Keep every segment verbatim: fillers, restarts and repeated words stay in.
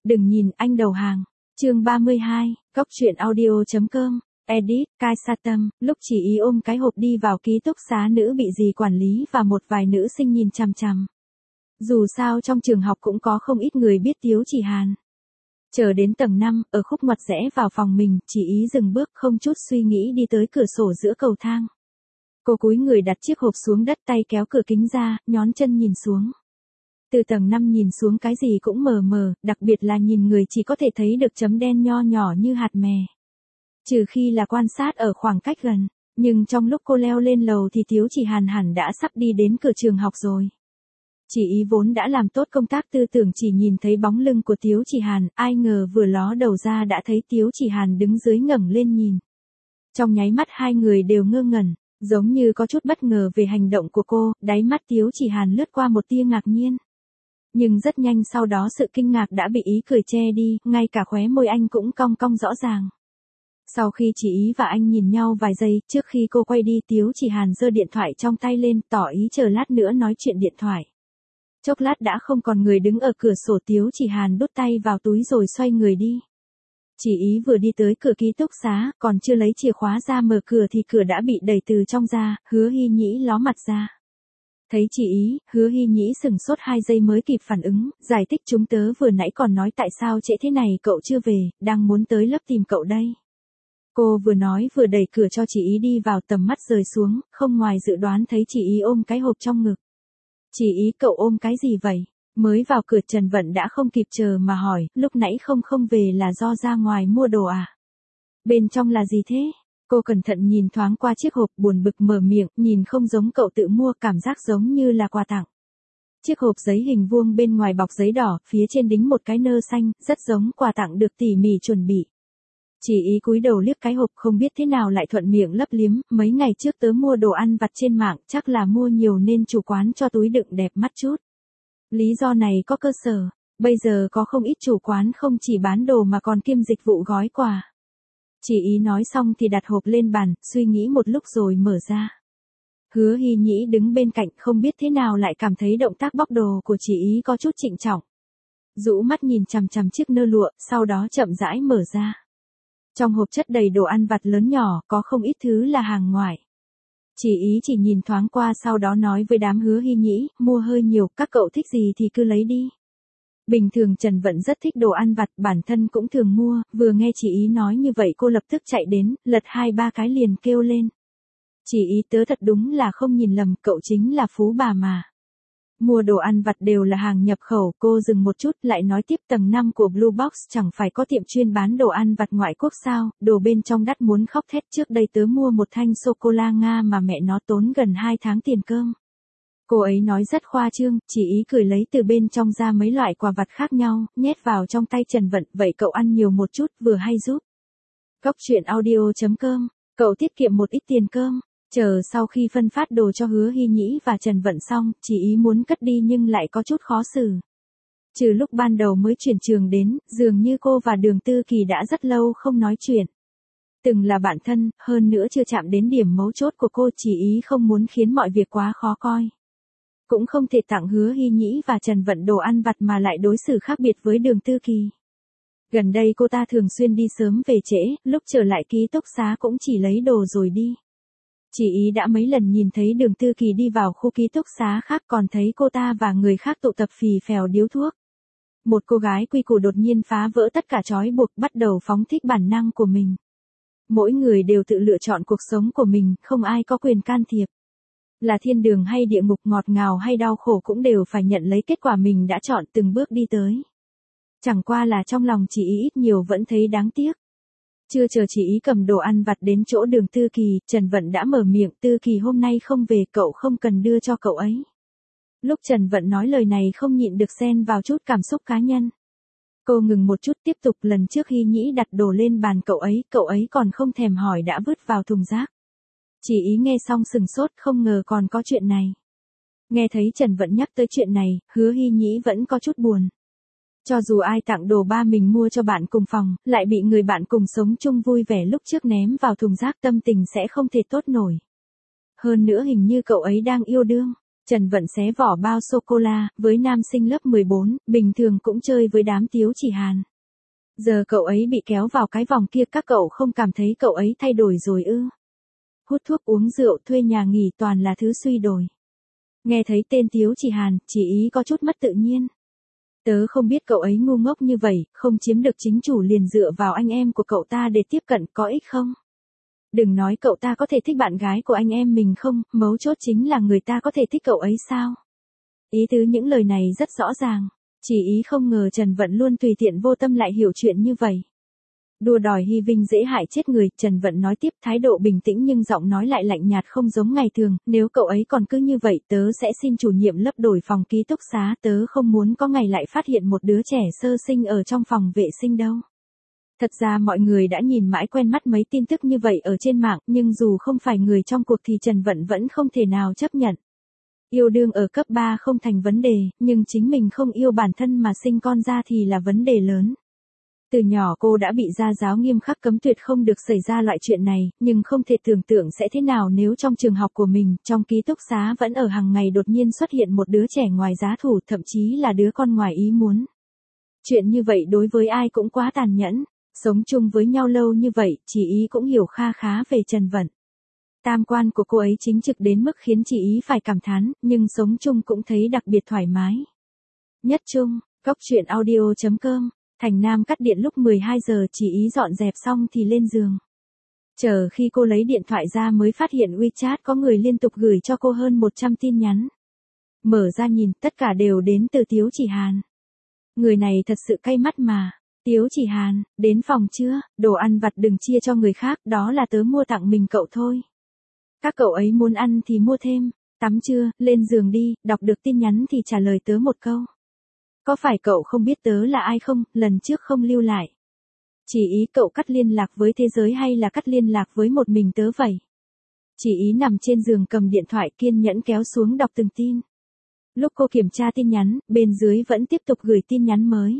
Đừng nhìn, anh đầu hàng. Chương ba mươi hai, Cóc truyện audio chấm com. Edit, Kai Satam, lúc Chỉ Ý ôm cái hộp đi vào ký túc xá nữ bị dì quản lý và một vài nữ sinh nhìn chằm chằm. Dù sao trong trường học cũng có không ít người biết Tiếu Chỉ Hàn. Chờ đến tầng năm, ở khúc ngoặt rẽ vào phòng mình, Chỉ Ý dừng bước không chút suy nghĩ đi tới cửa sổ giữa cầu thang. Cô cúi người đặt chiếc hộp xuống đất, tay kéo cửa kính ra, nhón chân nhìn xuống. Từ tầng năm nhìn xuống cái gì cũng mờ mờ, đặc biệt là nhìn người chỉ có thể thấy được chấm đen nho nhỏ như hạt mè. Trừ khi là quan sát ở khoảng cách gần, nhưng trong lúc cô leo lên lầu thì Tiếu Chỉ Hàn hẳn đã sắp đi đến cửa trường học rồi. Chỉ Ý vốn đã làm tốt công tác tư tưởng chỉ nhìn thấy bóng lưng của Tiếu Chỉ Hàn, ai ngờ vừa ló đầu ra đã thấy Tiếu Chỉ Hàn đứng dưới ngẩng lên nhìn. Trong nháy mắt hai người đều ngơ ngẩn, giống như có chút bất ngờ về hành động của cô, đáy mắt Tiếu Chỉ Hàn lướt qua một tia ngạc nhiên. Nhưng rất nhanh sau đó sự kinh ngạc đã bị ý cười che đi, ngay cả khóe môi anh cũng cong cong rõ ràng. Sau khi Chỉ Ý và anh nhìn nhau vài giây, trước khi cô quay đi, Tiếu Chỉ Hàn giơ điện thoại trong tay lên, tỏ ý chờ lát nữa nói chuyện điện thoại. Chốc lát đã không còn người đứng ở cửa sổ, Tiếu Chỉ Hàn đút tay vào túi rồi xoay người đi. Chỉ Ý vừa đi tới cửa ký túc xá, còn chưa lấy chìa khóa ra mở cửa thì cửa đã bị đẩy từ trong ra, Hứa Hy Nhĩ ló mặt ra. Thấy Chỉ Ý, Hứa Hy Nhĩ sừng sốt hai giây mới kịp phản ứng, giải thích chúng tớ vừa nãy còn nói tại sao trễ thế này cậu chưa về, đang muốn tới lớp tìm cậu đây. Cô vừa nói vừa đẩy cửa cho Chỉ Ý đi vào, tầm mắt rời xuống, không ngoài dự đoán thấy Chỉ Ý ôm cái hộp trong ngực. Chỉ Ý, cậu ôm cái gì vậy? Mới vào cửa Trần Vận đã không kịp chờ mà hỏi, lúc nãy không không về là do ra ngoài mua đồ à? Bên trong là gì thế? Cô cẩn thận nhìn thoáng qua chiếc hộp, buồn bực mở miệng, nhìn không giống cậu tự mua, cảm giác giống như là quà tặng. Chiếc hộp giấy hình vuông bên ngoài bọc giấy đỏ, phía trên đính một cái nơ xanh, rất giống quà tặng được tỉ mỉ chuẩn bị. Chỉ Ý cúi đầu liếc cái hộp, không biết thế nào lại thuận miệng lấp liếm, mấy ngày trước tớ mua đồ ăn vặt trên mạng, chắc là mua nhiều nên chủ quán cho túi đựng đẹp mắt chút. Lý do này có cơ sở, bây giờ có không ít chủ quán không chỉ bán đồ mà còn kiêm dịch vụ gói quà. Chỉ Ý nói xong thì đặt hộp lên bàn, suy nghĩ một lúc rồi mở ra. Hứa Hy Nhĩ đứng bên cạnh không biết thế nào lại cảm thấy động tác bóc đồ của Chỉ Ý có chút trịnh trọng. Rũ mắt nhìn chằm chằm chiếc nơ lụa, sau đó chậm rãi mở ra. Trong hộp chất đầy đồ ăn vặt lớn nhỏ, có không ít thứ là hàng ngoại. Chỉ Ý chỉ nhìn thoáng qua sau đó nói với đám Hứa Hy Nhĩ, mua hơi nhiều, các cậu thích gì thì cứ lấy đi. Bình thường Trần Vận rất thích đồ ăn vặt, bản thân cũng thường mua, vừa nghe Chỉ Ý nói như vậy cô lập tức chạy đến, lật hai ba cái liền kêu lên. Chỉ Ý, tớ thật đúng là không nhìn lầm, cậu chính là phú bà mà. Mua đồ ăn vặt đều là hàng nhập khẩu, cô dừng một chút lại nói tiếp, tầng năm của Blue Box chẳng phải có tiệm chuyên bán đồ ăn vặt ngoại quốc sao, đồ bên trong đắt muốn khóc thét, trước đây tớ mua một thanh sô-cô-la Nga mà mẹ nó tốn gần hai tháng tiền cơm. Cô ấy nói rất khoa trương, Chỉ Ý cười lấy từ bên trong ra mấy loại quà vặt khác nhau, nhét vào trong tay Trần Vận, vậy cậu ăn nhiều một chút, vừa hay giúp. Cóc truyện audio chấm com, cậu tiết kiệm một ít tiền cơm. Chờ sau khi phân phát đồ cho Hứa Hy Nhĩ và Trần Vận xong, Chỉ Ý muốn cất đi nhưng lại có chút khó xử. Trừ lúc ban đầu mới chuyển trường đến, dường như cô và Đường Tư Kỳ đã rất lâu không nói chuyện. Từng là bạn thân, hơn nữa chưa chạm đến điểm mấu chốt của cô, Chỉ Ý không muốn khiến mọi việc quá khó coi. Cũng không thể tặng Hứa Hy Nhĩ và Trần Vận đồ ăn vặt mà lại đối xử khác biệt với Đường Tư Kỳ. Gần đây cô ta thường xuyên đi sớm về trễ, lúc trở lại ký túc xá cũng chỉ lấy đồ rồi đi. Chỉ Ý đã mấy lần nhìn thấy Đường Tư Kỳ đi vào khu ký túc xá khác, còn thấy cô ta và người khác tụ tập phì phèo điếu thuốc. Một cô gái quy củ đột nhiên phá vỡ tất cả trói buộc, bắt đầu phóng thích bản năng của mình. Mỗi người đều tự lựa chọn cuộc sống của mình, không ai có quyền can thiệp. Là thiên đường hay địa ngục, ngọt ngào hay đau khổ cũng đều phải nhận lấy kết quả mình đã chọn, từng bước đi tới. Chẳng qua là trong lòng Chỉ Ý ít nhiều vẫn thấy đáng tiếc. Chưa chờ Chỉ Ý cầm đồ ăn vặt đến chỗ Đường Tư Kỳ, Trần Vận đã mở miệng, Tư Kỳ hôm nay không về, cậu không cần đưa cho cậu ấy. Lúc Trần Vận nói lời này không nhịn được xen vào chút cảm xúc cá nhân. Cô ngừng một chút tiếp tục, lần trước Hy Nhĩ đặt đồ lên bàn cậu ấy, cậu ấy còn không thèm hỏi đã vứt vào thùng rác. Chỉ Ý nghe xong sừng sốt, không ngờ còn có chuyện này. Nghe thấy Trần Vận nhắc tới chuyện này, Hứa Hy Nhĩ vẫn có chút buồn. Cho dù ai tặng đồ ba mình mua cho bạn cùng phòng, lại bị người bạn cùng sống chung vui vẻ lúc trước ném vào thùng rác, tâm tình sẽ không thể tốt nổi. Hơn nữa hình như cậu ấy đang yêu đương. Trần Vận xé vỏ bao sô-cô-la, với nam sinh lớp mười bốn, bình thường cũng chơi với đám Tiếu Chỉ Hàn. Giờ cậu ấy bị kéo vào cái vòng kia, các cậu không cảm thấy cậu ấy thay đổi rồi ư? Hút thuốc uống rượu thuê nhà nghỉ toàn là thứ suy đồi. Nghe thấy tên Tiếu Chỉ Hàn, chỉ ý có chút mất tự nhiên. Tớ không biết cậu ấy ngu ngốc như vậy, không chiếm được chính chủ liền dựa vào anh em của cậu ta để tiếp cận, có ích không? Đừng nói cậu ta có thể thích bạn gái của anh em mình không, mấu chốt chính là người ta có thể thích cậu ấy sao? Ý tứ những lời này rất rõ ràng. Chỉ ý không ngờ Trần Vận luôn tùy tiện vô tâm lại hiểu chuyện như vậy. Đùa đòi hy vinh dễ hại chết người, Trần Vận nói tiếp, thái độ bình tĩnh nhưng giọng nói lại lạnh nhạt không giống ngày thường, nếu cậu ấy còn cứ như vậy tớ sẽ xin chủ nhiệm lớp đổi phòng ký túc xá, tớ không muốn có ngày lại phát hiện một đứa trẻ sơ sinh ở trong phòng vệ sinh đâu. Thật ra mọi người đã nhìn mãi quen mắt mấy tin tức như vậy ở trên mạng, nhưng dù không phải người trong cuộc thì Trần Vận vẫn không thể nào chấp nhận. Yêu đương ở cấp ba không thành vấn đề, nhưng chính mình không yêu bản thân mà sinh con ra thì là vấn đề lớn. Từ nhỏ cô đã bị gia giáo nghiêm khắc cấm tuyệt không được xảy ra loại chuyện này, nhưng không thể tưởng tượng sẽ thế nào nếu trong trường học của mình, trong ký túc xá vẫn ở hàng ngày đột nhiên xuất hiện một đứa trẻ ngoài giá thủ, thậm chí là đứa con ngoài ý muốn. Chuyện như vậy đối với ai cũng quá tàn nhẫn, sống chung với nhau lâu như vậy, chỉ ý cũng hiểu kha khá về Trần Vận. Tam quan của cô ấy chính trực đến mức khiến chị ý phải cảm thán, nhưng sống chung cũng thấy đặc biệt thoải mái. Nhất Trung, Cốc Truyện Audio chấm com, Thành Nam cắt điện lúc mười hai giờ, chị ý dọn dẹp xong thì lên giường. Chờ khi cô lấy điện thoại ra mới phát hiện WeChat có người liên tục gửi cho cô hơn một trăm tin nhắn. Mở ra nhìn, tất cả đều đến từ Tiếu Chỉ Hàn. Người này thật sự cay mắt mà. Tiếu Chỉ Hàn, đến phòng chưa, đồ ăn vặt đừng chia cho người khác, đó là tớ mua tặng mình cậu thôi. Các cậu ấy muốn ăn thì mua thêm, tắm chưa, lên giường đi, đọc được tin nhắn thì trả lời tớ một câu. Có phải cậu không biết tớ là ai không, lần trước không lưu lại. Chỉ ý cậu cắt liên lạc với thế giới hay là cắt liên lạc với một mình tớ vậy? Chỉ ý nằm trên giường cầm điện thoại kiên nhẫn kéo xuống đọc từng tin. Lúc cô kiểm tra tin nhắn, bên dưới vẫn tiếp tục gửi tin nhắn mới.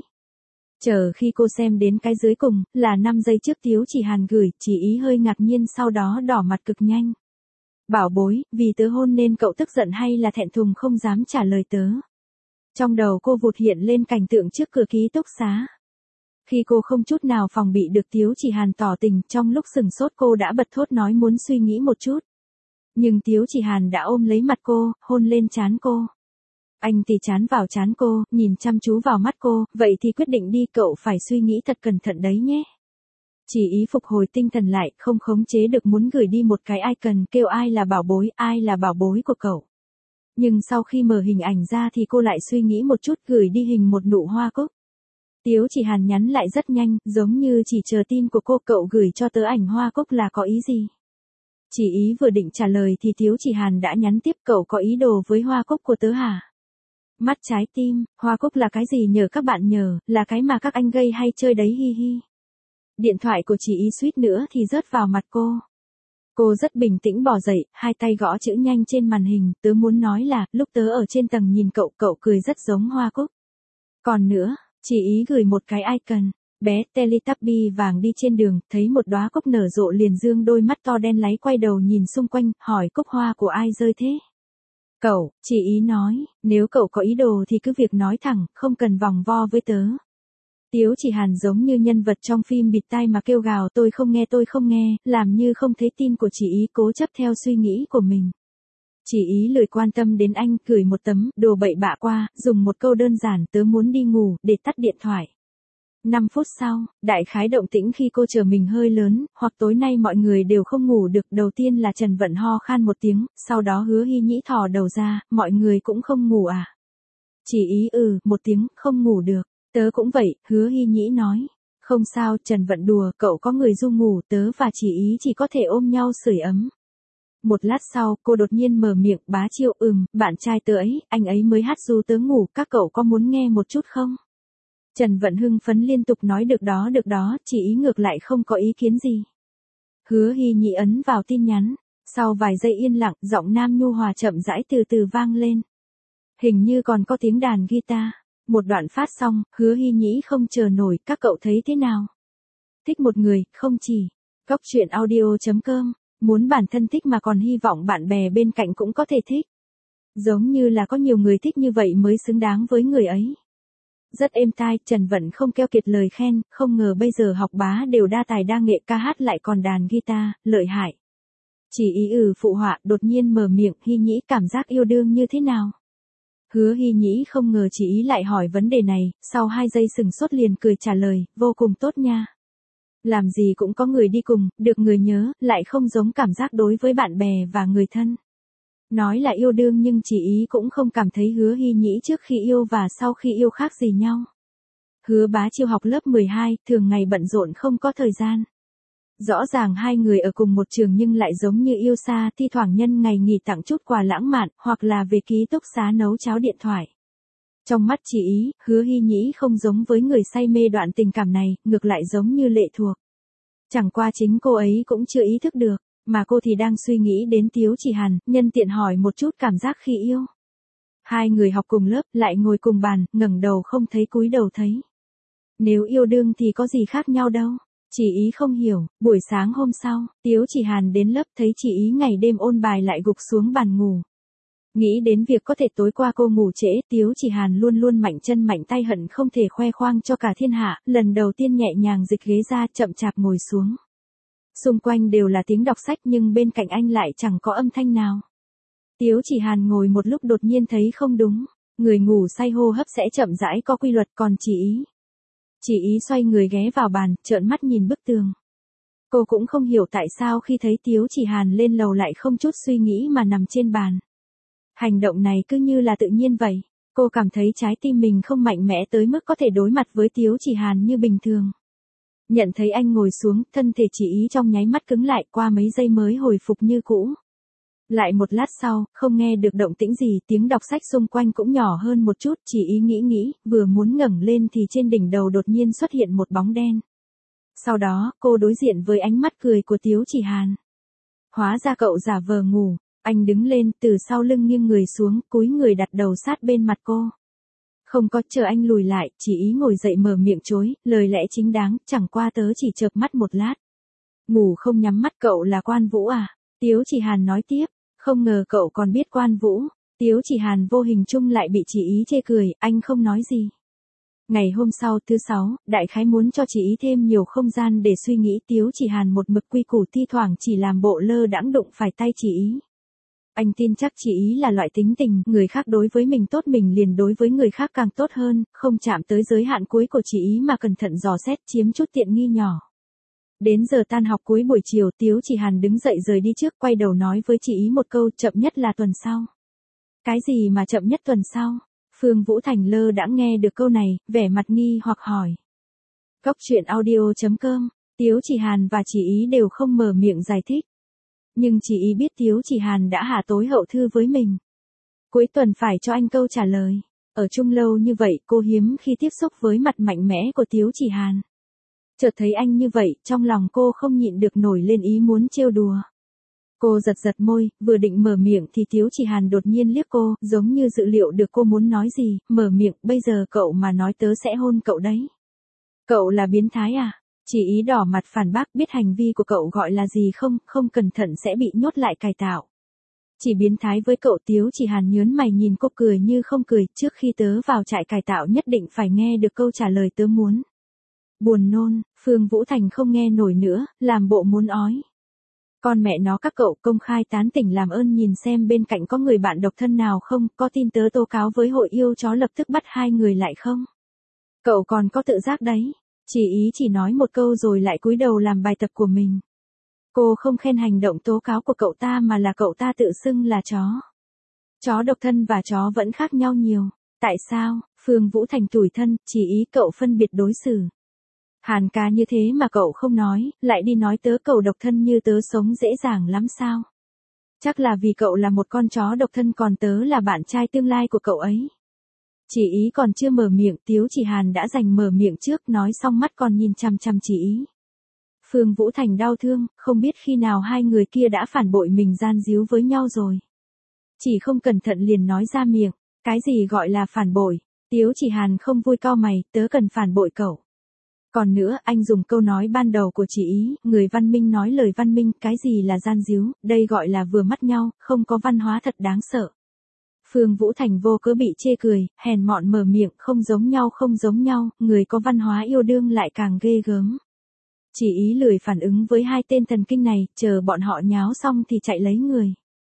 Chờ khi cô xem đến cái dưới cùng, là năm giây trước Tiếu Chỉ Hàn gửi, chỉ ý hơi ngạc nhiên sau đó đỏ mặt cực nhanh. Bảo bối, vì tớ hôn nên cậu tức giận hay là thẹn thùng không dám trả lời tớ? Trong đầu cô vụt hiện lên cảnh tượng trước cửa ký túc xá. Khi cô không chút nào phòng bị được Tiếu Chỉ Hàn tỏ tình, trong lúc sừng sốt cô đã bật thốt nói muốn suy nghĩ một chút. Nhưng Tiếu Chỉ Hàn đã ôm lấy mặt cô, hôn lên trán cô. Anh thì chán vào trán cô, nhìn chăm chú vào mắt cô, vậy thì quyết định đi, cậu phải suy nghĩ thật cẩn thận đấy nhé. Chỉ ý phục hồi tinh thần lại, không khống chế được muốn gửi đi một cái icon kêu ai là bảo bối, ai là bảo bối của cậu. Nhưng sau khi mở hình ảnh ra thì cô lại suy nghĩ một chút, gửi đi hình một nụ hoa cúc. Tiếu Chỉ Hàn nhắn lại rất nhanh, giống như chỉ chờ tin của cô, cậu gửi cho tớ ảnh hoa cúc là có ý gì? Chỉ ý vừa định trả lời thì Tiếu Chỉ Hàn đã nhắn tiếp, cậu có ý đồ với hoa cúc của tớ hả? Mắt trái tim, hoa cúc là cái gì nhờ các bạn nhờ, là cái mà các anh gay hay chơi đấy hi hi. Điện thoại của chị ý suýt nữa thì rớt vào mặt cô. Cô rất bình tĩnh bò dậy, hai tay gõ chữ nhanh trên màn hình, tớ muốn nói là, lúc tớ ở trên tầng nhìn cậu, cậu cười rất giống hoa cúc. Còn nữa, chị ý gửi một cái icon, bé Teletubby vàng đi trên đường, thấy một đóa cúc nở rộ liền dương đôi mắt to đen láy quay đầu nhìn xung quanh, hỏi cúc hoa của ai rơi thế? Cậu, chị ý nói, nếu cậu có ý đồ thì cứ việc nói thẳng, không cần vòng vo với tớ. Tiếu Chỉ Hàn giống như nhân vật trong phim bịt tai mà kêu gào tôi không nghe tôi không nghe, làm như không thấy tin của chị ý, cố chấp theo suy nghĩ của mình. Chỉ ý lười quan tâm đến anh, gửi một tấm đồ bậy bạ qua, dùng một câu đơn giản tớ muốn đi ngủ, để tắt điện thoại. năm phút sau, đại khái động tĩnh khi cô chờ mình hơi lớn, hoặc tối nay mọi người đều không ngủ được, đầu tiên là Trần Vận ho khan một tiếng, sau đó Hứa Hy Nhĩ thò đầu ra, mọi người cũng không ngủ à? Chỉ ý ừ, một tiếng, không ngủ được. Tớ cũng vậy, Hứa Hy Nhĩ nói. Không sao, Trần Vận đùa, cậu có người ru ngủ, tớ và chỉ ý chỉ có thể ôm nhau sưởi ấm. Một lát sau, cô đột nhiên mở miệng, bá chiêu, ừm, bạn trai tớ ấy, anh ấy mới hát ru tớ ngủ, các cậu có muốn nghe một chút không? Trần Vận hưng phấn liên tục nói được đó được đó, chỉ ý ngược lại không có ý kiến gì. Hứa Hy Nhĩ ấn vào tin nhắn, sau vài giây yên lặng, giọng nam nhu hòa chậm rãi từ từ vang lên. Hình như còn có tiếng đàn guitar. Một đoạn phát xong, Hứa Hy Nhĩ không chờ nổi, các cậu thấy thế nào? Thích một người, không chỉ. Cốc Truyện Audio chấm com, muốn bản thân thích mà còn hy vọng bạn bè bên cạnh cũng có thể thích. Giống như là có nhiều người thích như vậy mới xứng đáng với người ấy. Rất êm tai, Trần Vận không keo kiệt lời khen, không ngờ bây giờ học bá đều đa tài đa nghệ, ca hát lại còn đàn guitar, lợi hại. Chỉ ý ừ phụ họa, đột nhiên mở miệng, Hy Nhĩ cảm giác yêu đương như thế nào? Hứa Hy Nhĩ không ngờ chỉ ý lại hỏi vấn đề này, sau hai giây sừng sốt liền cười trả lời, vô cùng tốt nha. Làm gì cũng có người đi cùng, được người nhớ, lại không giống cảm giác đối với bạn bè và người thân. Nói là yêu đương nhưng chỉ ý cũng không cảm thấy Hứa Hy Nhĩ trước khi yêu và sau khi yêu khác gì nhau. Hứa Bá Chiêu học lớp mười hai, thường ngày bận rộn không có thời gian. Rõ ràng hai người ở cùng một trường nhưng lại giống như yêu xa, thi thoảng nhân ngày nghỉ tặng chút quà lãng mạn, hoặc là về ký túc xá nấu cháo điện thoại. Trong mắt chỉ ý, Hứa Hy Nhĩ không giống với người say mê đoạn tình cảm này, ngược lại giống như lệ thuộc. Chẳng qua chính cô ấy cũng chưa ý thức được, mà cô thì đang suy nghĩ đến Tiếu Chỉ Hàn, nhân tiện hỏi một chút cảm giác khi yêu. Hai người học cùng lớp, lại ngồi cùng bàn, ngẩng đầu không thấy cúi đầu thấy. Nếu yêu đương thì có gì khác nhau đâu. Chỉ ý không hiểu, buổi sáng hôm sau, Tiếu Chỉ Hàn đến lớp thấy chỉ ý ngày đêm ôn bài lại gục xuống bàn ngủ. Nghĩ đến việc có thể tối qua cô ngủ trễ, Tiếu Chỉ Hàn luôn luôn mạnh chân mạnh tay hận không thể khoe khoang cho cả thiên hạ, lần đầu tiên nhẹ nhàng dịch ghế ra chậm chạp ngồi xuống. Xung quanh đều là tiếng đọc sách nhưng bên cạnh anh lại chẳng có âm thanh nào. Tiếu Chỉ Hàn ngồi một lúc đột nhiên thấy không đúng, người ngủ say hô hấp sẽ chậm rãi có quy luật còn chỉ ý. Chỉ ý xoay người ghé vào bàn, trợn mắt nhìn bức tường. Cô cũng không hiểu tại sao khi thấy Tiếu Chỉ Hàn lên lầu lại không chút suy nghĩ mà nằm trên bàn. Hành động này cứ như là tự nhiên vậy. Cô cảm thấy trái tim mình không mạnh mẽ tới mức có thể đối mặt với Tiếu Chỉ Hàn như bình thường. Nhận thấy anh ngồi xuống, thân thể chỉ ý trong nháy mắt cứng lại, qua mấy giây mới hồi phục như cũ. Lại một lát sau, không nghe được động tĩnh gì, tiếng đọc sách xung quanh cũng nhỏ hơn một chút, chỉ ý nghĩ nghĩ, vừa muốn ngẩng lên thì trên đỉnh đầu đột nhiên xuất hiện một bóng đen. Sau đó, cô đối diện với ánh mắt cười của Tiếu Chỉ Hàn. Hóa ra cậu giả vờ ngủ, anh đứng lên, từ sau lưng nghiêng người xuống, cúi người đặt đầu sát bên mặt cô. Không có, chờ anh lùi lại, chỉ ý ngồi dậy mở miệng chối, lời lẽ chính đáng, chẳng qua tớ chỉ chợp mắt một lát. Ngủ không nhắm mắt, cậu là Quan Vũ à? Tiếu Chỉ Hàn nói tiếp, không ngờ cậu còn biết Quan Vũ. Tiếu Chỉ Hàn vô hình chung lại bị chỉ ý chê cười, anh không nói gì. Ngày hôm sau, thứ sáu, đại khái muốn cho chỉ ý thêm nhiều không gian để suy nghĩ, Tiếu Chỉ Hàn một mực quy củ thi thoảng chỉ làm bộ lơ đãng đụng phải tay chỉ ý. Anh tin chắc chỉ ý là loại tính tình, người khác đối với mình tốt mình liền đối với người khác càng tốt hơn, không chạm tới giới hạn cuối của chỉ ý mà cẩn thận dò xét chiếm chút tiện nghi nhỏ. Đến giờ tan học cuối buổi chiều, Tiếu Chỉ Hàn đứng dậy rời đi trước, quay đầu nói với chị ý một câu, chậm nhất là tuần sau. Cái gì mà chậm nhất tuần sau? Phương Vũ Thành lơ đãng nghe được câu này, vẻ mặt nghi hoặc hỏi. Cốc truyện audio chấm com, Tiếu Chỉ Hàn và chị ý đều không mở miệng giải thích. Nhưng chị ý biết Tiếu Chỉ Hàn đã hạ tối hậu thư với mình. Cuối tuần phải cho anh câu trả lời. Ở chung lâu như vậy, cô hiếm khi tiếp xúc với mặt mạnh mẽ của Tiếu Chỉ Hàn. Chợt thấy anh như vậy, trong lòng cô không nhịn được nổi lên ý muốn trêu đùa. Cô giật giật môi, vừa định mở miệng thì Tiếu Chỉ Hàn đột nhiên liếc cô, giống như dự liệu được cô muốn nói gì, mở miệng, bây giờ cậu mà nói tớ sẽ hôn cậu đấy. Cậu là biến thái à? Chỉ ý đỏ mặt phản bác, biết hành vi của cậu gọi là gì không, không cẩn thận sẽ bị nhốt lại cải tạo. Chỉ biến thái với cậu? Tiếu Chỉ Hàn nhớn mày nhìn cô cười như không cười, trước khi tớ vào trại cải tạo nhất định phải nghe được câu trả lời tớ muốn. Buồn nôn, Phương Vũ Thành không nghe nổi nữa, làm bộ muốn ói. Con mẹ nó các cậu, công khai tán tỉnh làm ơn nhìn xem bên cạnh có người bạn độc thân nào không, có tin tớ tố cáo với hội yêu chó lập tức bắt hai người lại không? Cậu còn có tự giác đấy. Chỉ ý chỉ nói một câu rồi lại cúi đầu làm bài tập của mình. Cô không khen hành động tố cáo của cậu ta mà là cậu ta tự xưng là chó. Chó độc thân và chó vẫn khác nhau nhiều. Tại sao? Phương Vũ Thành tủi thân, chỉ ý cậu phân biệt đối xử. Hàn ca như thế mà cậu không nói, lại đi nói tớ cậu độc thân như tớ sống dễ dàng lắm sao? Chắc là vì cậu là một con chó độc thân còn tớ là bạn trai tương lai của cậu ấy. Chỉ ý còn chưa mở miệng, Tiếu Chỉ Hàn đã giành mở miệng trước, nói xong mắt còn nhìn chằm chằm chỉ ý. Phương Vũ Thành đau thương, không biết khi nào hai người kia đã phản bội mình gian díu với nhau rồi. Chỉ không cẩn thận liền nói ra miệng, cái gì gọi là phản bội? Tiếu Chỉ Hàn không vui cau mày, tớ cần phản bội cậu. Còn nữa, anh dùng câu nói ban đầu của chỉ ý, người văn minh nói lời văn minh, cái gì là gian díu, đây gọi là vừa mắt nhau, không có văn hóa thật đáng sợ. Phương Vũ Thành vô cớ bị chê cười, hèn mọn mở miệng, không giống nhau không giống nhau, người có văn hóa yêu đương lại càng ghê gớm. Chỉ ý lười phản ứng với hai tên thần kinh này, chờ bọn họ nháo xong thì chạy lấy người.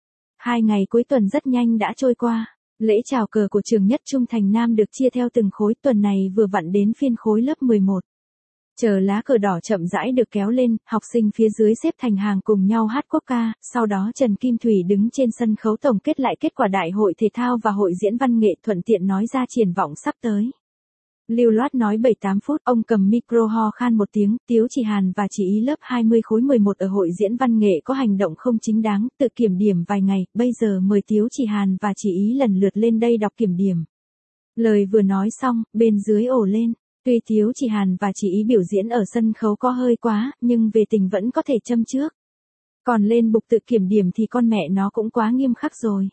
Hai ngày cuối tuần rất nhanh đã trôi qua. Lễ chào cờ của trường Nhất Trung Thành Nam được chia theo từng khối, tuần này vừa vặn đến phiên khối lớp mười một. Chờ lá cờ đỏ chậm rãi được kéo lên, học sinh phía dưới xếp thành hàng cùng nhau hát quốc ca, sau đó Trần Kim Thủy đứng trên sân khấu tổng kết lại kết quả đại hội thể thao và hội diễn văn nghệ, thuận tiện nói ra triển vọng sắp tới. Lưu loát nói bảy tám phút, ông cầm micro ho khan một tiếng, Tiếu Chỉ Hàn và Chỉ Ý lớp hai mươi khối mười một ở hội diễn văn nghệ có hành động không chính đáng, tự kiểm điểm vài ngày, bây giờ mời Tiếu Chỉ Hàn và Chỉ Ý lần lượt lên đây đọc kiểm điểm. Lời vừa nói xong, bên dưới ồ lên. Tuy Tiếu Chỉ Hàn và Chỉ Ý biểu diễn ở sân khấu có hơi quá, nhưng về tình vẫn có thể châm trước. Còn lên bục tự kiểm điểm thì con mẹ nó cũng quá nghiêm khắc rồi.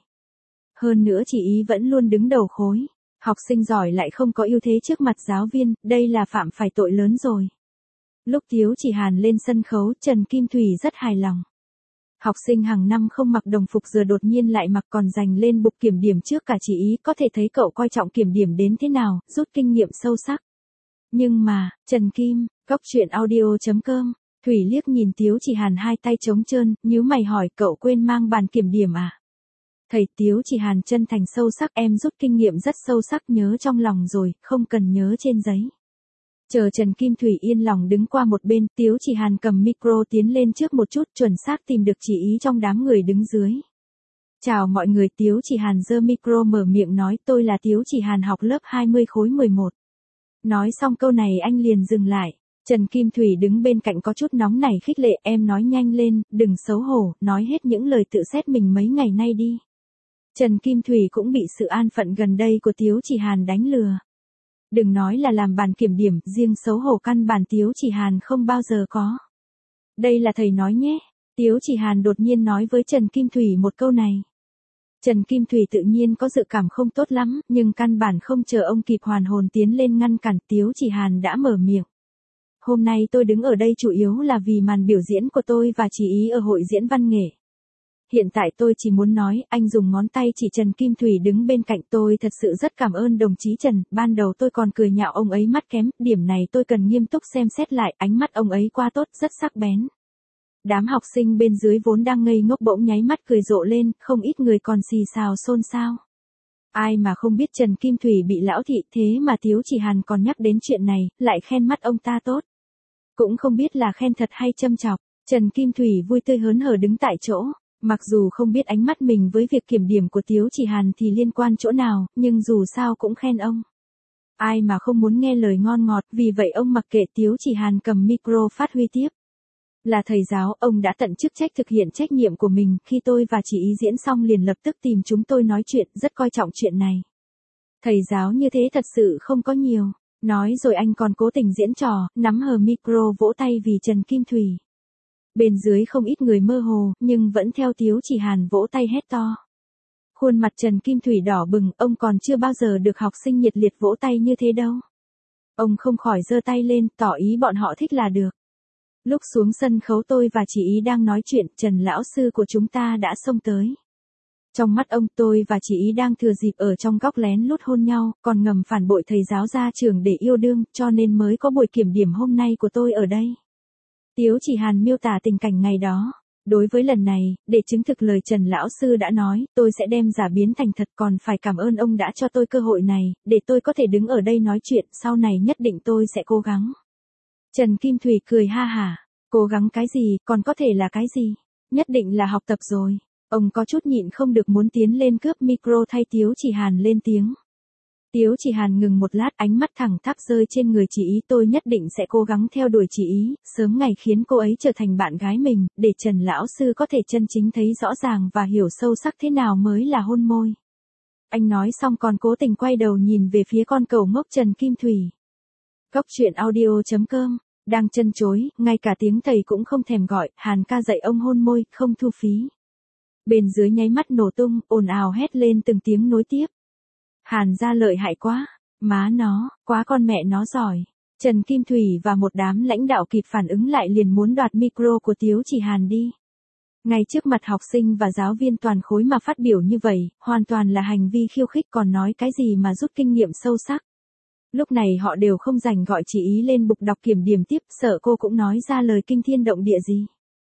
Hơn nữa Chỉ Ý vẫn luôn đứng đầu khối. Học sinh giỏi lại không có ưu thế trước mặt giáo viên, đây là phạm phải tội lớn rồi. Lúc Tiếu Chỉ Hàn lên sân khấu, Trần Kim Thủy rất hài lòng. Học sinh hàng năm không mặc đồng phục giờ đột nhiên lại mặc còn giành lên bục kiểm điểm trước cả Chỉ Ý, có thể thấy cậu coi trọng kiểm điểm đến thế nào, rút kinh nghiệm sâu sắc. Nhưng mà, Trần Kim, góc chuyện audio chấm com, Thủy liếc nhìn Tiếu Chỉ Hàn hai tay trống trơn, nhíu mày hỏi cậu quên mang bàn kiểm điểm à? Thầy Tiếu Chỉ Hàn chân thành sâu sắc, em rút kinh nghiệm rất sâu sắc, nhớ trong lòng rồi, không cần nhớ trên giấy. Chờ Trần Kim Thủy yên lòng đứng qua một bên, Tiếu Chỉ Hàn cầm micro tiến lên trước một chút, chuẩn xác tìm được Chỉ Ý trong đám người đứng dưới. Chào mọi người, Tiếu Chỉ Hàn giơ micro mở miệng nói, tôi là Tiếu Chỉ Hàn học lớp hai mươi khối mười một. Nói xong câu này anh liền dừng lại. Trần Kim Thủy đứng bên cạnh có chút nóng nảy khích lệ, em nói nhanh lên, đừng xấu hổ, nói hết những lời tự xét mình mấy ngày nay đi. Trần Kim Thủy cũng bị sự an phận gần đây của Tiếu Chỉ Hàn đánh lừa. Đừng nói là làm bàn kiểm điểm, riêng xấu hổ căn bản Tiếu Chỉ Hàn không bao giờ có. Đây là thầy nói nhé. Tiếu Chỉ Hàn đột nhiên nói với Trần Kim Thủy một câu này. Trần Kim Thủy tự nhiên có dự cảm không tốt lắm, nhưng căn bản không chờ ông kịp hoàn hồn tiến lên ngăn cản, Tiếu Chỉ Hàn đã mở miệng. Hôm nay tôi đứng ở đây chủ yếu là vì màn biểu diễn của tôi và Chỉ Ý ở hội diễn văn nghệ. Hiện tại tôi chỉ muốn nói, anh dùng ngón tay chỉ Trần Kim Thủy đứng bên cạnh, tôi thật sự rất cảm ơn đồng chí Trần, ban đầu tôi còn cười nhạo ông ấy mắt kém, điểm này tôi cần nghiêm túc xem xét lại, ánh mắt ông ấy quá tốt, rất sắc bén. Đám học sinh bên dưới vốn đang ngây ngốc bỗng nháy mắt cười rộ lên, không ít người còn xì xào xôn xao. Ai mà không biết Trần Kim Thủy bị lão thị, thế mà Tiếu Chỉ Hàn còn nhắc đến chuyện này, lại khen mắt ông ta tốt. Cũng không biết là khen thật hay châm chọc, Trần Kim Thủy vui tươi hớn hở đứng tại chỗ. Mặc dù không biết ánh mắt mình với việc kiểm điểm của Tiếu Chỉ Hàn thì liên quan chỗ nào, nhưng dù sao cũng khen ông. Ai mà không muốn nghe lời ngon ngọt, vì vậy ông mặc kệ Tiếu Chỉ Hàn cầm micro phát huy tiếp. Là thầy giáo, ông đã tận chức trách thực hiện trách nhiệm của mình, khi tôi và Chỉ Ý diễn xong liền lập tức tìm chúng tôi nói chuyện, rất coi trọng chuyện này. Thầy giáo như thế thật sự không có nhiều. Nói rồi anh còn cố tình diễn trò, nắm hờ micro vỗ tay vì Trần Kim Thủy. Bên dưới không ít người mơ hồ, nhưng vẫn theo Tiếu Chỉ Hàn vỗ tay hét to. Khuôn mặt Trần Kim Thủy đỏ bừng, ông còn chưa bao giờ được học sinh nhiệt liệt vỗ tay như thế đâu. Ông không khỏi giơ tay lên, tỏ ý bọn họ thích là được. Lúc xuống sân khấu tôi và Chỉ Ý đang nói chuyện, Trần lão sư của chúng ta đã xông tới. Trong mắt ông, tôi và Chỉ Ý đang thừa dịp ở trong góc lén lút hôn nhau, còn ngầm phản bội thầy giáo ra trường để yêu đương, cho nên mới có buổi kiểm điểm hôm nay của tôi ở đây. Tiếu Chỉ Hàn miêu tả tình cảnh ngày đó. Đối với lần này, để chứng thực lời Trần lão sư đã nói, tôi sẽ đem giả biến thành thật, còn phải cảm ơn ông đã cho tôi cơ hội này, để tôi có thể đứng ở đây nói chuyện, sau này nhất định tôi sẽ cố gắng. Trần Kim Thủy cười ha hả, cố gắng cái gì, còn có thể là cái gì? Nhất định là học tập rồi. Ông có chút nhịn không được muốn tiến lên cướp micro thay Tiếu Chỉ Hàn lên tiếng. Tiếu Chỉ Hàn ngừng một lát, ánh mắt thẳng tắp rơi trên người Chỉ Ý, tôi nhất định sẽ cố gắng theo đuổi Chỉ Ý, sớm ngày khiến cô ấy trở thành bạn gái mình, để Trần lão sư có thể chân chính thấy rõ ràng và hiểu sâu sắc thế nào mới là hôn môi. Anh nói xong còn cố tình quay đầu nhìn về phía con cẩu ngốc Trần Kim Thủy. Góc chuyện audio chấm com, đang chân chối, ngay cả tiếng thầy cũng không thèm gọi, Hàn ca dạy ông hôn môi, không thu phí. Bên dưới nháy mắt nổ tung, ồn ào hét lên từng tiếng nối tiếp. Hàn gia lợi hại quá, má nó, quá con mẹ nó giỏi. Trần Kim Thủy và một đám lãnh đạo kịp phản ứng lại liền muốn đoạt micro của Tiếu Chỉ Hàn đi. Ngay trước mặt học sinh và giáo viên toàn khối mà phát biểu như vậy, hoàn toàn là hành vi khiêu khích, còn nói cái gì mà rút kinh nghiệm sâu sắc. Lúc này họ đều không rảnh gọi chị ý lên bục đọc kiểm điểm tiếp, sợ cô cũng nói ra lời kinh thiên động địa gì.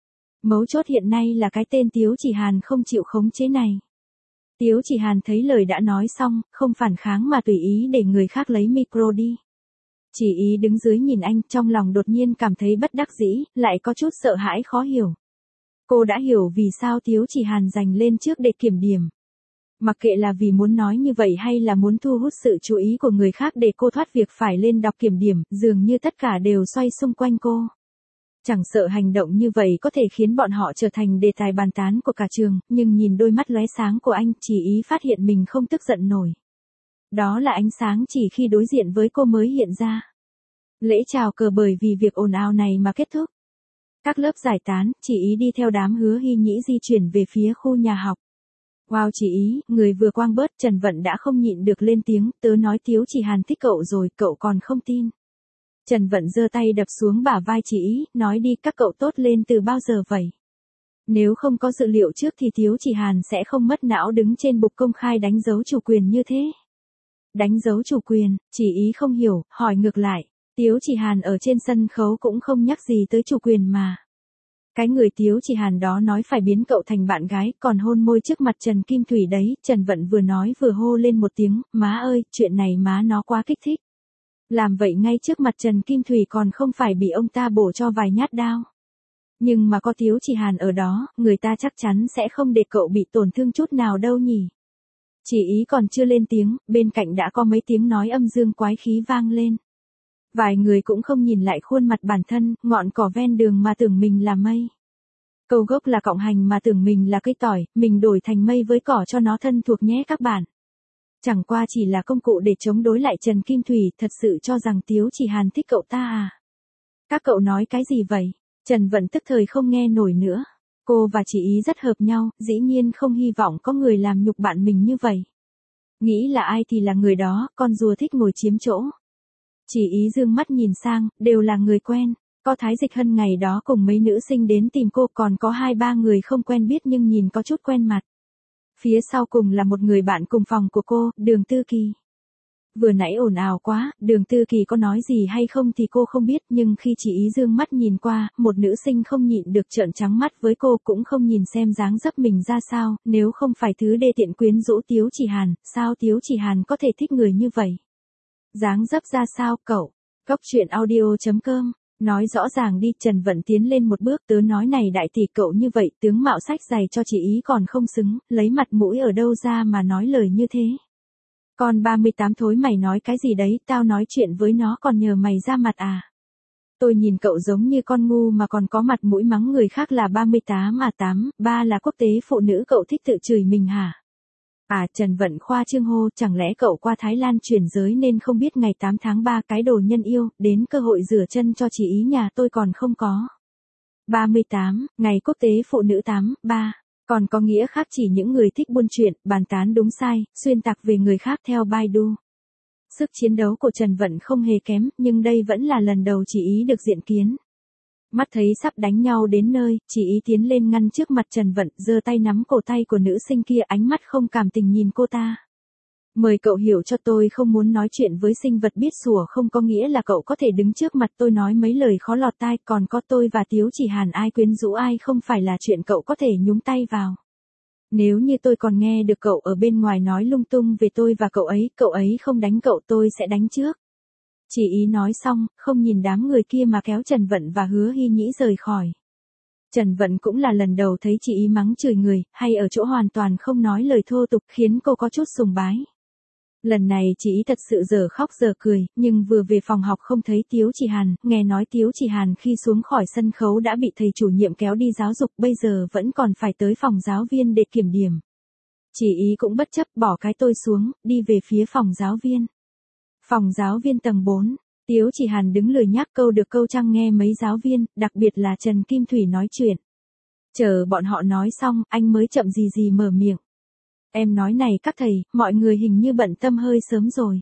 Mấu chốt hiện nay là cái tên Tiếu Chỉ Hàn không chịu khống chế này. Tiếu Chỉ Hàn thấy lời đã nói xong, không phản kháng mà tùy ý để người khác lấy micro đi. Chỉ ý đứng dưới nhìn anh, trong lòng đột nhiên cảm thấy bất đắc dĩ, lại có chút sợ hãi khó hiểu. Cô đã hiểu vì sao Tiếu Chỉ Hàn giành lên trước để kiểm điểm. Mặc kệ là vì muốn nói như vậy hay là muốn thu hút sự chú ý của người khác để cô thoát việc phải lên đọc kiểm điểm, dường như tất cả đều xoay xung quanh cô. Chẳng sợ hành động như vậy có thể khiến bọn họ trở thành đề tài bàn tán của cả trường, nhưng nhìn đôi mắt lóe sáng của anh, Chỉ ý phát hiện mình không tức giận nổi. Đó là ánh sáng chỉ khi đối diện với cô mới hiện ra. Lễ chào cờ bởi vì việc ồn ào này mà kết thúc. Các lớp giải tán, Chỉ ý đi theo đám Hứa Hy Nhĩ di chuyển về phía khu nhà học. Wow, Chỉ ý, người vừa quang bớt, Trần Vận đã không nhịn được lên tiếng, tớ nói Tiếu Chỉ Hàn thích cậu rồi, cậu còn không tin. Trần Vận giơ tay đập xuống bả vai Chỉ ý, nói đi, các cậu tốt lên từ bao giờ vậy? Nếu không có dự liệu trước thì Tiếu Chỉ Hàn sẽ không mất não đứng trên bục công khai đánh dấu chủ quyền như thế. Đánh dấu chủ quyền, Chỉ ý không hiểu, hỏi ngược lại. Tiếu Chỉ Hàn ở trên sân khấu cũng không nhắc gì tới chủ quyền mà. Cái người Tiếu Chỉ Hàn đó nói phải biến cậu thành bạn gái, còn hôn môi trước mặt Trần Kim Thủy đấy. Trần Vận vừa nói vừa hô lên một tiếng, má ơi, chuyện này má nó quá kích thích. Làm vậy ngay trước mặt Trần Kim Thủy còn không phải bị ông ta bổ cho vài nhát đao. Nhưng mà có Tiếu Chỉ Hàn ở đó, người ta chắc chắn sẽ không để cậu bị tổn thương chút nào đâu nhỉ. Chỉ ý còn chưa lên tiếng, bên cạnh đã có mấy tiếng nói âm dương quái khí vang lên. Vài người cũng không nhìn lại khuôn mặt bản thân, ngọn cỏ ven đường mà tưởng mình là mây. Câu gốc là cọng hành mà tưởng mình là cây tỏi, mình đổi thành mây với cỏ cho nó thân thuộc nhé các bạn. Chẳng qua chỉ là công cụ để chống đối lại Trần Kim Thủy, thật sự cho rằng Tiếu Chỉ Hàn thích cậu ta à? Các cậu nói cái gì vậy? Trần Vận tức thời không nghe nổi nữa. Cô và Chỉ ý rất hợp nhau, dĩ nhiên không hy vọng có người làm nhục bạn mình như vậy. Nghĩ là ai thì là người đó, con rùa thích ngồi chiếm chỗ. Chỉ ý dương mắt nhìn sang, đều là người quen. Có Thái Dịch Hân ngày đó cùng mấy nữ sinh đến tìm cô, còn có hai ba người không quen biết nhưng nhìn có chút quen mặt. Phía sau cùng là một người bạn cùng phòng của cô, Đường Tư Kỳ. Vừa nãy ồn ào quá, Đường Tư Kỳ có nói gì hay không thì cô không biết, nhưng khi Chỉ ý dương mắt nhìn qua, một nữ sinh không nhịn được trợn trắng mắt với cô, cũng không nhìn xem dáng dấp mình ra sao, nếu không phải thứ đê tiện quyến rũ Tiếu Chỉ Hàn, sao Tiếu Chỉ Hàn có thể thích người như vậy? Dáng dấp ra sao cậu? Cốc truyện audio chấm com. Nói rõ ràng đi. Trần Vận tiến lên một bước, tớ nói này đại tỷ, cậu như vậy, tướng mạo sách dày cho Chỉ ý còn không xứng, lấy mặt mũi ở đâu ra mà nói lời như thế? Con ba mươi tám thối mày nói cái gì đấy, tao nói chuyện với nó còn nhờ mày ra mặt à? Tôi nhìn cậu giống như con ngu mà còn có mặt mũi mắng người khác là ba mươi tám à? Tám, ba là quốc tế phụ nữ, cậu thích tự chửi mình hả? À, Trần Vận khoa trương hô, chẳng lẽ cậu qua Thái Lan chuyển giới nên không biết ngày tám tháng ba cái đồ nhân yêu, đến cơ hội rửa chân cho Chỉ ý nhà tôi còn không có. ba mươi tám, ngày quốc tế phụ nữ tám, ba, còn có nghĩa khác chỉ những người thích buôn chuyện, bàn tán đúng sai, xuyên tạc về người khác theo Baidu. Sức chiến đấu của Trần Vận không hề kém, nhưng đây vẫn là lần đầu Chỉ ý được diện kiến. Mắt thấy sắp đánh nhau đến nơi, Chỉ ý tiến lên ngăn trước mặt Trần Vận, giơ tay nắm cổ tay của nữ sinh kia, ánh mắt không cảm tình nhìn cô ta. Mời cậu hiểu cho tôi không muốn nói chuyện với sinh vật biết sủa không có nghĩa là cậu có thể đứng trước mặt tôi nói mấy lời khó lọt tai, còn có tôi và Tiếu Chỉ Hàn ai quyến rũ ai không phải là chuyện cậu có thể nhúng tay vào. Nếu như tôi còn nghe được cậu ở bên ngoài nói lung tung về tôi và cậu ấy, cậu ấy không đánh cậu tôi sẽ đánh trước. Chỉ ý nói xong, không nhìn đám người kia mà kéo Trần Vận và Hứa Hy Nhĩ rời khỏi. Trần Vận cũng là lần đầu thấy Chỉ ý mắng chửi người, hay ở chỗ hoàn toàn không nói lời thô tục, khiến cô có chút sùng bái. Lần này Chỉ ý thật sự giờ khóc giờ cười, nhưng vừa về phòng học không thấy Tiếu Chỉ Hàn, nghe nói Tiếu Chỉ Hàn khi xuống khỏi sân khấu đã bị thầy chủ nhiệm kéo đi giáo dục, bây giờ vẫn còn phải tới phòng giáo viên để kiểm điểm. Chỉ ý cũng bất chấp bỏ cái tôi xuống, đi về phía phòng giáo viên. Phòng giáo viên tầng bốn, Tiếu Chỉ Hàn đứng lười nhác câu được câu trăng nghe mấy giáo viên, đặc biệt là Trần Kim Thủy nói chuyện. Chờ bọn họ nói xong, anh mới chậm gì gì mở miệng. Em nói này các thầy, mọi người hình như bận tâm hơi sớm rồi.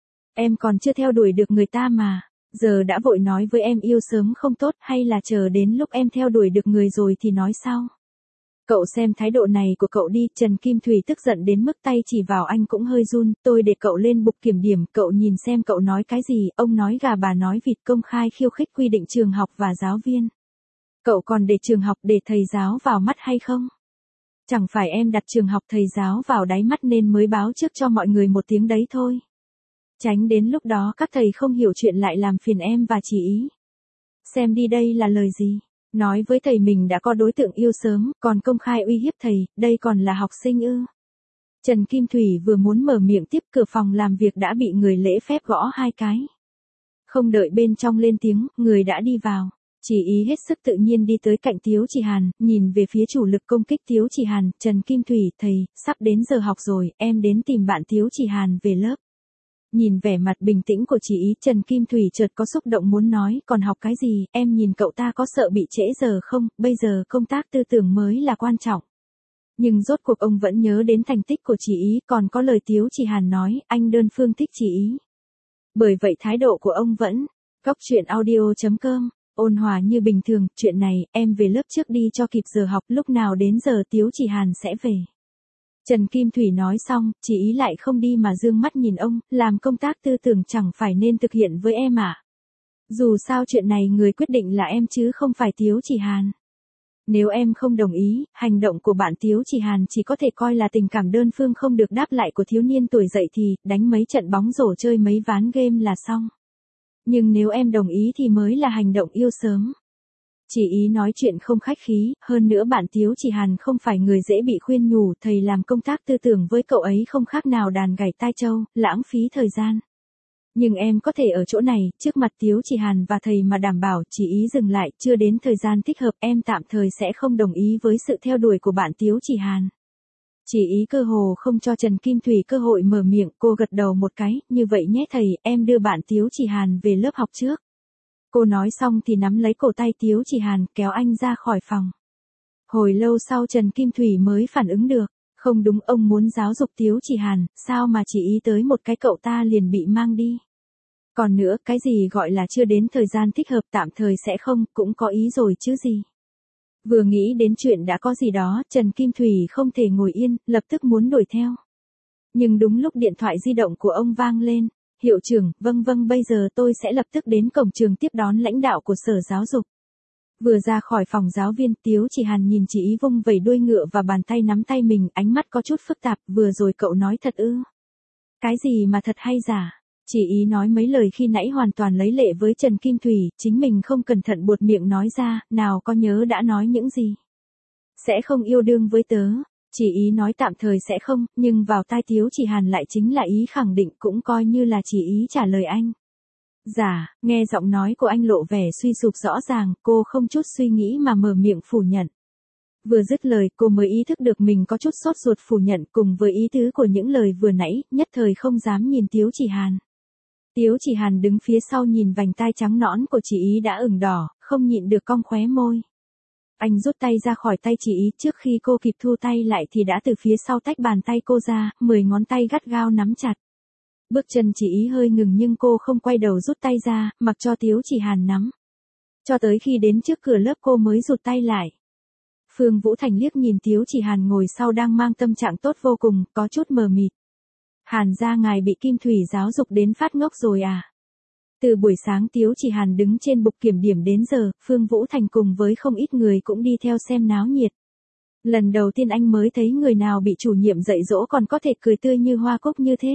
Em còn chưa theo đuổi được người ta mà, giờ đã vội nói với em yêu sớm không tốt, hay là chờ đến lúc em theo đuổi được người rồi thì nói sau. Cậu xem thái độ này của cậu đi, Trần Kim Thủy tức giận đến mức tay chỉ vào anh cũng hơi run, tôi để cậu lên bục kiểm điểm, cậu nhìn xem cậu nói cái gì, ông nói gà bà nói vịt, công khai khiêu khích quy định trường học và giáo viên. Cậu còn để trường học để thầy giáo vào mắt hay không? Chẳng phải em đặt trường học thầy giáo vào đáy mắt nên mới báo trước cho mọi người một tiếng đấy thôi. Tránh đến lúc đó các thầy không hiểu chuyện lại làm phiền em và chị ý. Xem đi đây là lời gì? Nói với thầy mình đã có đối tượng yêu sớm, còn công khai uy hiếp thầy, đây còn là học sinh ư. Trần Kim Thủy vừa muốn mở miệng tiếp, cửa phòng làm việc đã bị người lễ phép gõ hai cái. Không đợi bên trong lên tiếng, người đã đi vào. Chỉ ý hết sức tự nhiên đi tới cạnh Tiếu Chỉ Hàn, nhìn về phía chủ lực công kích Tiếu Chỉ Hàn, Trần Kim Thủy, thầy, sắp đến giờ học rồi, em đến tìm bạn Tiếu Chỉ Hàn về lớp. Nhìn vẻ mặt bình tĩnh của chị ý, Trần Kim Thủy chợt có xúc động muốn nói, còn học cái gì, em nhìn cậu ta có sợ bị trễ giờ không, bây giờ công tác tư tưởng mới là quan trọng. Nhưng rốt cuộc ông vẫn nhớ đến thành tích của chị ý, còn có lời Tiếu Chỉ Hàn nói, anh đơn phương thích chị ý. Bởi vậy thái độ của ông vẫn, Cóc Truyện Audio chấm com, ôn hòa như bình thường, chuyện này, em về lớp trước đi cho kịp giờ học, lúc nào đến giờ Tiếu Chỉ Hàn sẽ về. Trần Kim Thủy nói xong, chị ý lại không đi mà dương mắt nhìn ông, làm công tác tư tưởng chẳng phải nên thực hiện với em à. Dù sao chuyện này người quyết định là em chứ không phải Tiếu Chỉ Hàn. Nếu em không đồng ý, hành động của bạn Tiếu Chỉ Hàn chỉ có thể coi là tình cảm đơn phương không được đáp lại của thiếu niên tuổi dậy thì, đánh mấy trận bóng rổ chơi mấy ván game là xong. Nhưng nếu em đồng ý thì mới là hành động yêu sớm. Chỉ ý nói chuyện không khách khí, hơn nữa bạn Tiếu Chỉ Hàn không phải người dễ bị khuyên nhủ, thầy làm công tác tư tưởng với cậu ấy không khác nào đàn gảy tai trâu, lãng phí thời gian. Nhưng em có thể ở chỗ này, trước mặt Tiếu Chỉ Hàn và thầy mà đảm bảo, chỉ ý dừng lại, chưa đến thời gian thích hợp, em tạm thời sẽ không đồng ý với sự theo đuổi của bạn Tiếu Chỉ Hàn. Chỉ ý cơ hồ không cho Trần Kim Thủy cơ hội mở miệng, cô gật đầu một cái, như vậy nhé thầy, em đưa bạn Tiếu Chỉ Hàn về lớp học trước. Cô nói xong thì nắm lấy cổ tay Tiếu Chỉ Hàn, kéo anh ra khỏi phòng. Hồi lâu sau Trần Kim Thủy mới phản ứng được, không đúng, ông muốn giáo dục Tiếu Chỉ Hàn, sao mà chỉ ý tới một cái cậu ta liền bị mang đi. Còn nữa, cái gì gọi là chưa đến thời gian thích hợp, tạm thời sẽ không, cũng có ý rồi chứ gì. Vừa nghĩ đến chuyện đã có gì đó, Trần Kim Thủy không thể ngồi yên, lập tức muốn đuổi theo. Nhưng đúng lúc điện thoại di động của ông vang lên. Hiệu trưởng, vâng vâng bây giờ tôi sẽ lập tức đến cổng trường tiếp đón lãnh đạo của sở giáo dục. Vừa ra khỏi phòng giáo viên, Tiếu Chỉ Hàn nhìn chị ý vung vẩy đuôi ngựa và bàn tay nắm tay mình, ánh mắt có chút phức tạp, vừa rồi cậu nói thật ư? Cái gì mà thật hay giả? Chị ý nói mấy lời khi nãy hoàn toàn lấy lệ với Trần Kim Thủy, chính mình không cẩn thận buột miệng nói ra, nào có nhớ đã nói những gì? Sẽ không yêu đương với tớ. Chỉ ý nói tạm thời sẽ không, nhưng vào tai Tiếu Chỉ Hàn lại chính là ý khẳng định, cũng coi như là chỉ ý trả lời anh. Dạ, nghe giọng nói của anh lộ vẻ suy sụp rõ ràng, cô không chút suy nghĩ mà mở miệng phủ nhận. Vừa dứt lời, cô mới ý thức được mình có chút sốt ruột phủ nhận, cùng với ý tứ của những lời vừa nãy, nhất thời không dám nhìn Tiếu Chỉ Hàn. Tiếu Chỉ Hàn đứng phía sau nhìn vành tai trắng nõn của chị ý đã ửng đỏ, không nhịn được cong khóe môi. Anh rút tay ra khỏi tay chị ý, trước khi cô kịp thu tay lại thì đã từ phía sau tách bàn tay cô ra, mười ngón tay gắt gao nắm chặt. Bước chân chị ý hơi ngừng nhưng cô không quay đầu rút tay ra, mặc cho Tiếu Chỉ Hàn nắm. Cho tới khi đến trước cửa lớp cô mới rụt tay lại. Phương Vũ Thành liếc nhìn Tiếu Chỉ Hàn ngồi sau đang mang tâm trạng tốt vô cùng, có chút mờ mịt. Hàn gia ngài bị Kim Thủy giáo dục đến phát ngốc rồi à? Từ buổi sáng Tiếu Chỉ Hàn đứng trên bục kiểm điểm đến giờ, Phương Vũ Thành cùng với không ít người cũng đi theo xem náo nhiệt. Lần đầu tiên anh mới thấy người nào bị chủ nhiệm dạy dỗ còn có thể cười tươi như hoa cúc như thế.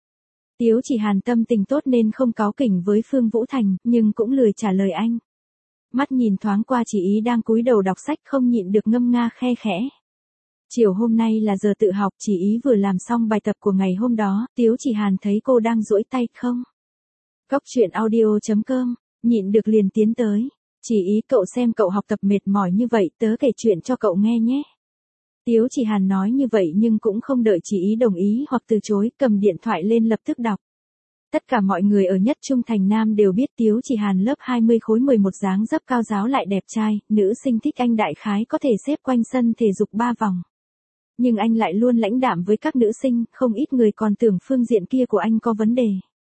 Tiếu Chỉ Hàn tâm tình tốt nên không cáu kỉnh với Phương Vũ Thành, nhưng cũng lười trả lời anh. Mắt nhìn thoáng qua chị ý đang cúi đầu đọc sách không nhịn được ngâm nga khe khẽ. Chiều hôm nay là giờ tự học, chị ý vừa làm xong bài tập của ngày hôm đó, Tiếu Chỉ Hàn thấy cô đang duỗi tay không. Cóc Truyện Audio chấm com, nhịn được liền tiến tới. Chỉ ý cậu xem cậu học tập mệt mỏi như vậy, tớ kể chuyện cho cậu nghe nhé. Tiếu Chỉ Hàn nói như vậy nhưng cũng không đợi chị ý đồng ý hoặc từ chối, cầm điện thoại lên lập tức đọc. Tất cả mọi người ở Nhất Trung Thành Nam đều biết Tiếu Chỉ Hàn lớp hai mươi khối mười một dáng dấp cao giáo lại đẹp trai, nữ sinh thích anh đại khái có thể xếp quanh sân thể dục ba vòng. Nhưng anh lại luôn lãnh đạm với các nữ sinh, không ít người còn tưởng phương diện kia của anh có vấn đề.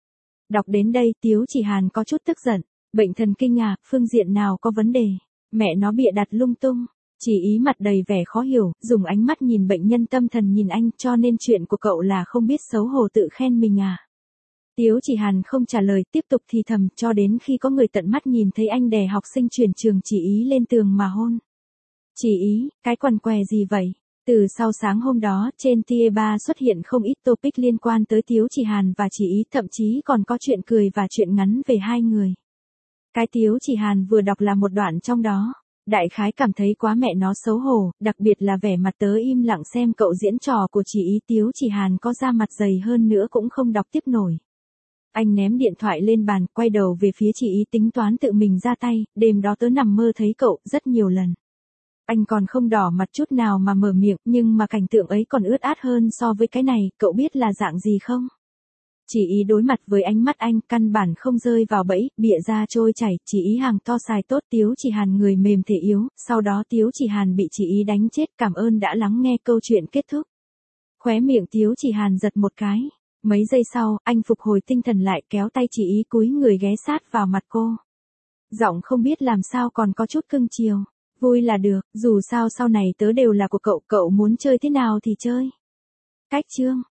Đọc đến đây Tiếu Chỉ Hàn có chút tức giận, bệnh thần kinh à, phương diện nào có vấn đề, mẹ nó bịa đặt lung tung. Chỉ Ý mặt đầy vẻ khó hiểu, dùng ánh mắt nhìn bệnh nhân tâm thần nhìn anh, cho nên chuyện của cậu là không biết xấu hổ tự khen mình à. Tiếu Chỉ Hàn không trả lời, tiếp tục thì thầm, cho đến khi có người tận mắt nhìn thấy anh đè học sinh chuyển trường Chỉ Ý lên tường mà hôn. Chỉ Ý, cái quằn què gì vậy? Từ sau sáng hôm đó, trên T ba xuất hiện không ít topic liên quan tới Tiếu Chỉ Hàn và Chỉ Ý, thậm chí còn có chuyện cười và chuyện ngắn về hai người. Cái Tiếu Chỉ Hàn vừa đọc là một đoạn trong đó. Đại khái cảm thấy quá mẹ nó xấu hổ, đặc biệt là vẻ mặt tớ im lặng xem cậu diễn trò của Chỉ Ý. Tiếu Chỉ Hàn có da mặt dày hơn nữa cũng không đọc tiếp nổi. Anh ném điện thoại lên bàn, quay đầu về phía Chỉ Ý tính toán tự mình ra tay, đêm đó tớ nằm mơ thấy cậu rất nhiều lần. Anh còn không đỏ mặt chút nào mà mở miệng, nhưng mà cảnh tượng ấy còn ướt át hơn so với cái này, cậu biết là dạng gì không? Chỉ Ý đối mặt với ánh mắt anh, căn bản không rơi vào bẫy, bịa ra trôi chảy. Chỉ Ý hàng to xài tốt, Tiếu Chỉ Hàn người mềm thể yếu, sau đó Tiếu Chỉ Hàn bị Chỉ Ý đánh chết. Cảm ơn đã lắng nghe, câu chuyện kết thúc. Khóe miệng Tiếu Chỉ Hàn giật một cái. Mấy giây sau, anh phục hồi tinh thần lại, kéo tay Chỉ Ý cúi người ghé sát vào mặt cô. Giọng không biết làm sao còn có chút cưng chiều. Vui là được, dù sao sau này tớ đều là của cậu, cậu muốn chơi thế nào thì chơi. Cách chương